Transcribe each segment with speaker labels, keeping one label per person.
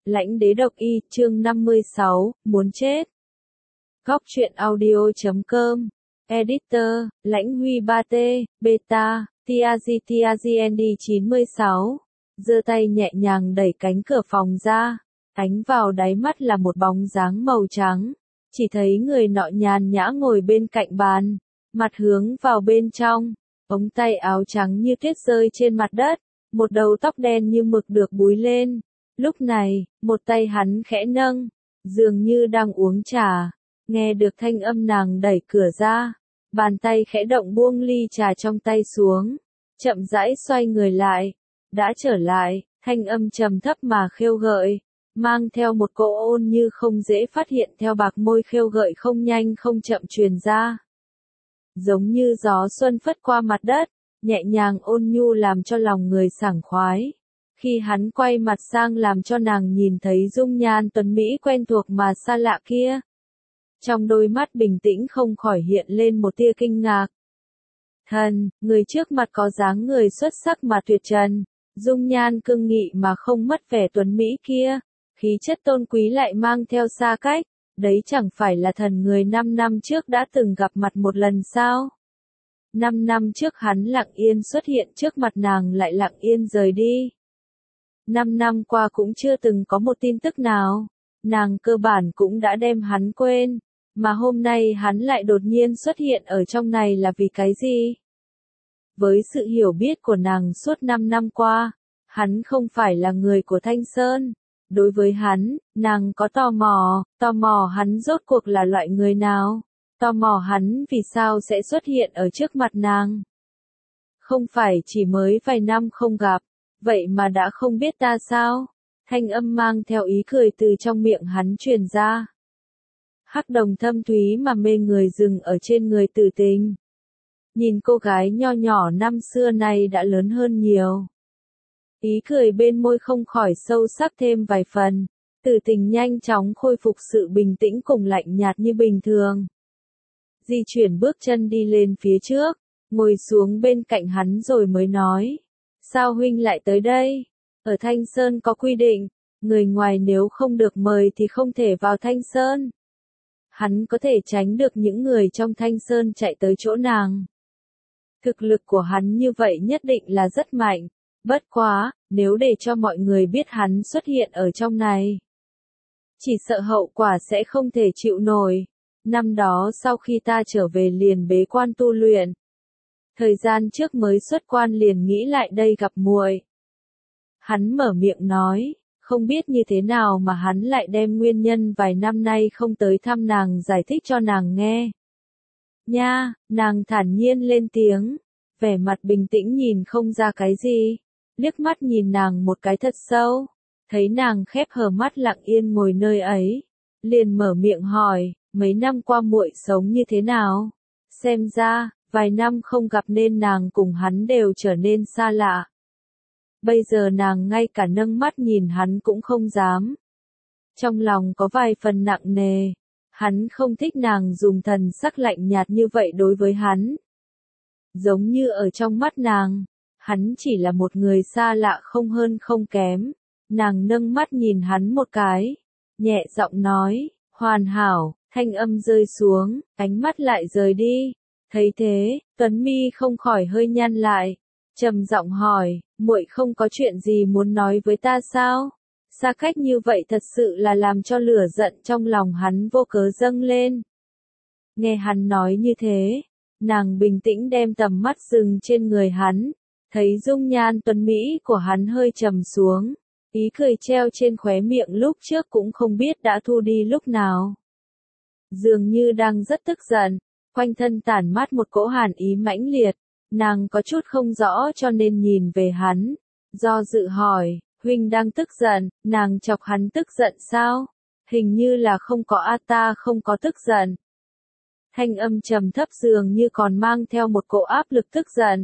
Speaker 1: Lãnh đế độc y, chương 56, muốn chết. Góc truyện audio.com. Editor, Lãnh Huy 3T, Beta, TAGND 96. Giơ tay nhẹ nhàng đẩy cánh cửa phòng ra. Ánh vào đáy mắt là một bóng dáng màu trắng. Chỉ thấy người nọ nhàn nhã ngồi bên cạnh bàn. Mặt hướng vào bên trong. Ống tay áo trắng như tuyết rơi trên mặt đất. Một đầu tóc đen như mực được búi lên. Lúc này, một tay hắn khẽ nâng, dường như đang uống trà. Nghe được thanh âm nàng đẩy cửa ra, bàn tay khẽ động buông ly trà trong tay xuống, chậm rãi xoay người lại. Đã trở lại, thanh âm trầm thấp mà khêu gợi, mang theo một cỗ ôn như không dễ phát hiện theo bạc môi khêu gợi không nhanh không chậm truyền ra. Giống như gió xuân phất qua mặt đất, nhẹ nhàng ôn nhu làm cho lòng người sảng khoái. Khi hắn quay mặt sang làm cho nàng nhìn thấy dung nhan tuấn mỹ quen thuộc mà xa lạ kia. Trong đôi mắt bình tĩnh không khỏi hiện lên một tia kinh ngạc. Thần, người trước mặt có dáng người xuất sắc mà tuyệt trần, dung nhan cương nghị mà không mất vẻ tuấn mỹ kia, khí chất tôn quý lại mang theo xa cách, đấy chẳng phải là thần người 5 năm trước đã từng gặp mặt một lần sao? 5 năm trước hắn lặng yên xuất hiện trước mặt nàng lại lặng yên rời đi. 5 năm qua cũng chưa từng có một tin tức nào, nàng cơ bản cũng đã đem hắn quên, mà hôm nay hắn lại đột nhiên xuất hiện ở trong này là vì cái gì? Với sự hiểu biết của nàng suốt 5 năm qua, hắn không phải là người của Thanh Sơn. Đối với hắn, nàng có tò mò hắn rốt cuộc là loại người nào, tò mò hắn vì sao sẽ xuất hiện ở trước mặt nàng. Không phải chỉ mới vài năm không gặp, vậy mà đã không biết ta sao? Thanh âm mang theo ý cười từ trong miệng hắn truyền ra. Hắc đồng thâm thúy mà mê người dừng ở trên người Tử Tình. Nhìn cô gái nho nhỏ năm xưa này đã lớn hơn nhiều. Ý cười bên môi không khỏi sâu sắc thêm vài phần. Tử Tình nhanh chóng khôi phục sự bình tĩnh cùng lạnh nhạt như bình thường. Di chuyển bước chân đi lên phía trước, ngồi xuống bên cạnh hắn rồi mới nói. Sao huynh lại tới đây? Ở Thanh Sơn có quy định, người ngoài nếu không được mời thì không thể vào Thanh Sơn. Hắn có thể tránh được những người trong Thanh Sơn chạy tới chỗ nàng. Thực lực của hắn như vậy nhất định là rất mạnh. Bất quá, nếu để cho mọi người biết hắn xuất hiện ở trong này, chỉ sợ hậu quả sẽ không thể chịu nổi. Năm đó sau khi ta trở về liền bế quan tu luyện. Thời gian trước mới xuất quan liền nghĩ lại đây gặp muội. Hắn mở miệng nói, không biết như thế nào mà hắn lại đem nguyên nhân vài năm nay không tới thăm nàng giải thích cho nàng nghe. Nha, nàng thản nhiên lên tiếng, vẻ mặt bình tĩnh nhìn không ra cái gì, liếc mắt nhìn nàng một cái thật sâu, thấy nàng khép hờ mắt lặng yên ngồi nơi ấy, liền mở miệng hỏi, mấy năm qua muội sống như thế nào? Xem ra, vài năm không gặp nên nàng cùng hắn đều trở nên xa lạ. Bây giờ nàng ngay cả nâng mắt nhìn hắn cũng không dám. Trong lòng có vài phần nặng nề, hắn không thích nàng dùng thần sắc lạnh nhạt như vậy đối với hắn. Giống như ở trong mắt nàng, hắn chỉ là một người xa lạ không hơn không kém. Nàng nâng mắt nhìn hắn một cái, nhẹ giọng nói, hoàn hảo, thanh âm rơi xuống, ánh mắt lại rời đi. Thấy thế, Tuấn mi không khỏi hơi nhăn lại, trầm giọng hỏi, muội không có chuyện gì muốn nói với ta sao? Xa cách như vậy thật sự là làm cho lửa giận trong lòng hắn vô cớ dâng lên. Nghe hắn nói như thế, nàng bình tĩnh đem tầm mắt dừng trên người hắn, thấy dung nhan tuấn mỹ của hắn hơi trầm xuống, ý cười treo trên khóe miệng lúc trước cũng không biết đã thu đi lúc nào. Dường như đang rất tức giận, quanh thân tản mát một cỗ hàn ý mãnh liệt, nàng có chút không rõ cho nên nhìn về hắn, do dự hỏi, huynh đang tức giận, nàng chọc hắn tức giận sao? Hình như là không có ta không có tức giận. Thanh âm trầm thấp dường như còn mang theo một cỗ áp lực tức giận.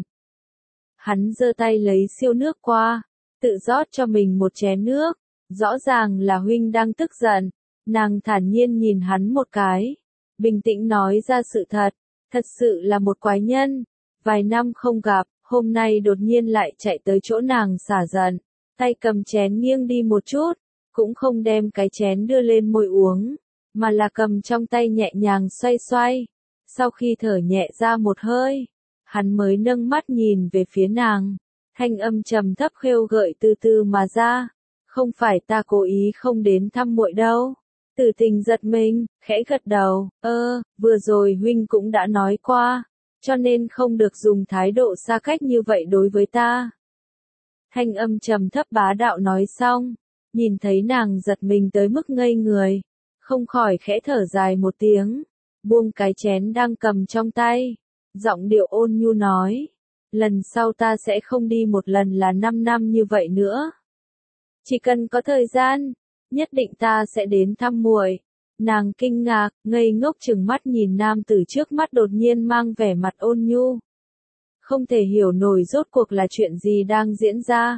Speaker 1: Hắn giơ tay lấy siêu nước qua, tự rót cho mình một chén nước, rõ ràng là huynh đang tức giận, nàng thản nhiên nhìn hắn một cái, bình tĩnh nói ra sự thật, thật sự là một quái nhân, vài năm không gặp, hôm nay đột nhiên lại chạy tới chỗ nàng xả giận, tay cầm chén nghiêng đi một chút, cũng không đem cái chén đưa lên môi uống, mà là cầm trong tay nhẹ nhàng xoay xoay. Sau khi thở nhẹ ra một hơi, hắn mới nâng mắt nhìn về phía nàng, thanh âm trầm thấp khêu gợi từ từ mà ra, không phải ta cố ý không đến thăm muội đâu. Tử Tình giật mình, khẽ gật đầu, vừa rồi huynh cũng đã nói qua, cho nên không được dùng thái độ xa cách như vậy đối với ta. Thanh âm trầm thấp bá đạo nói xong, nhìn thấy nàng giật mình tới mức ngây người, không khỏi khẽ thở dài một tiếng, buông cái chén đang cầm trong tay, giọng điệu ôn nhu nói, lần sau ta sẽ không đi một lần là 5 năm như vậy nữa. Chỉ cần có thời gian, nhất định ta sẽ đến thăm muội. Nàng kinh ngạc, ngây ngốc trừng mắt nhìn nam tử trước mắt đột nhiên mang vẻ mặt ôn nhu. Không thể hiểu nổi rốt cuộc là chuyện gì đang diễn ra.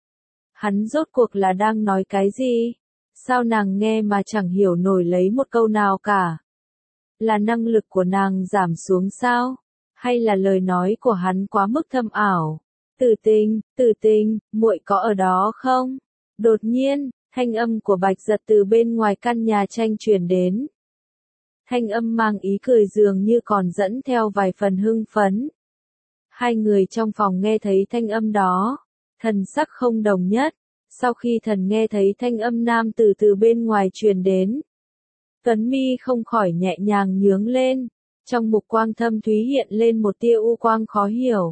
Speaker 1: Hắn rốt cuộc là đang nói cái gì? Sao nàng nghe mà chẳng hiểu nổi lấy một câu nào cả? Là năng lực của nàng giảm xuống sao? Hay là lời nói của hắn quá mức thâm ảo? Tử Tình, muội có ở đó không? Đột nhiên, thanh âm của Bạch Giật từ bên ngoài căn nhà tranh truyền đến. Thanh âm mang ý cười dường như còn dẫn theo vài phần hưng phấn. Hai người trong phòng nghe thấy thanh âm đó, thần sắc không đồng nhất. Sau khi thần nghe thấy thanh âm nam tử từ bên ngoài truyền đến, tuấn mi không khỏi nhẹ nhàng nhướng lên, trong mục quang thâm thúy hiện lên một tia u quang khó hiểu.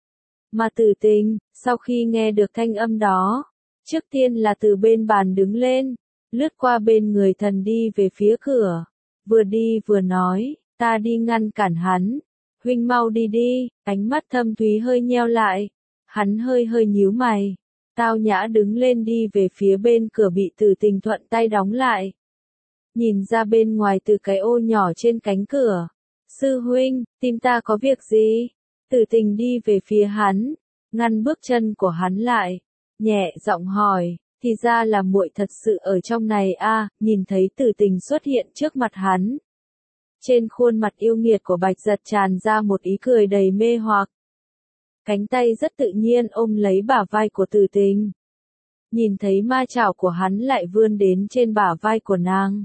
Speaker 1: Mà Tử Tình, sau khi nghe được thanh âm đó, trước tiên là từ bên bàn đứng lên, lướt qua bên người thần đi về phía cửa, vừa đi vừa nói, ta đi ngăn cản hắn, huynh mau đi đi, ánh mắt thâm thúy hơi nheo lại, hắn hơi nhíu mày, tao nhã đứng lên đi về phía bên cửa bị Tử Tình thuận tay đóng lại. Nhìn ra bên ngoài từ cái ô nhỏ trên cánh cửa, sư huynh, tìm ta có việc gì? Tử Tình đi về phía hắn, ngăn bước chân của hắn lại, nhẹ giọng hỏi, thì ra là muội thật sự ở trong này a. Nhìn thấy Tử Tình xuất hiện trước mặt hắn. Trên khuôn mặt yêu nghiệt của Bạch Giật tràn ra một ý cười đầy mê hoặc. Cánh tay rất tự nhiên ôm lấy bả vai của Tử Tình. Nhìn thấy ma chảo của hắn lại vươn đến trên bả vai của nàng.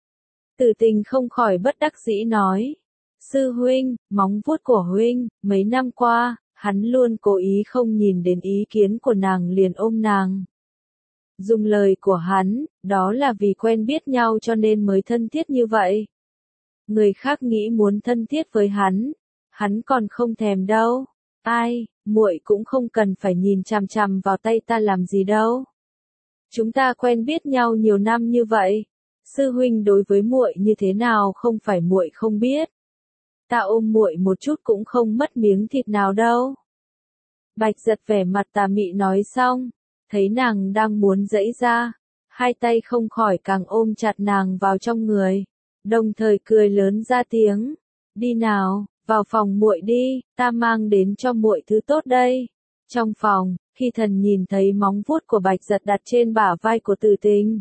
Speaker 1: Tử Tình không khỏi bất đắc dĩ nói, sư huynh, móng vuốt của huynh, mấy năm qua, hắn luôn cố ý không nhìn đến ý kiến của nàng liền ôm nàng. Dùng lời của hắn, đó là vì quen biết nhau cho nên mới thân thiết như vậy. Người khác nghĩ muốn thân thiết với hắn còn không thèm đâu. Ai, muội cũng không cần phải nhìn chằm chằm vào tay ta làm gì đâu. Chúng ta quen biết nhau nhiều năm như vậy, sư huynh đối với muội như thế nào không phải muội không biết. Ta ôm muội một chút cũng không mất miếng thịt nào đâu. Bạch Giật vẻ mặt tà mị nói xong, thấy nàng đang muốn giãy ra, hai tay không khỏi càng ôm chặt nàng vào trong người, đồng thời cười lớn ra tiếng, đi nào, vào phòng muội đi, ta mang đến cho muội thứ tốt đây. Trong phòng, khi thần nhìn thấy móng vuốt của Bạch Giật đặt trên bả vai của Tử Tình,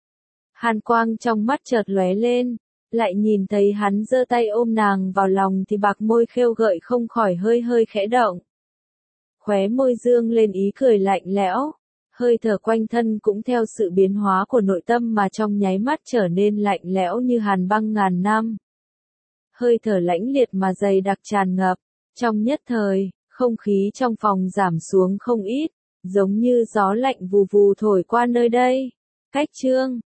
Speaker 1: hàn quang trong mắt chợt lóe lên, lại nhìn thấy hắn giơ tay ôm nàng vào lòng thì bạc môi khêu gợi không khỏi hơi khẽ động. Khóe môi dương lên ý cười lạnh lẽo, hơi thở quanh thân cũng theo sự biến hóa của nội tâm mà trong nháy mắt trở nên lạnh lẽo như hàn băng ngàn năm. Hơi thở lãnh liệt mà dày đặc tràn ngập, trong nhất thời, không khí trong phòng giảm xuống không ít, giống như gió lạnh vù vù thổi qua nơi đây. Cách chương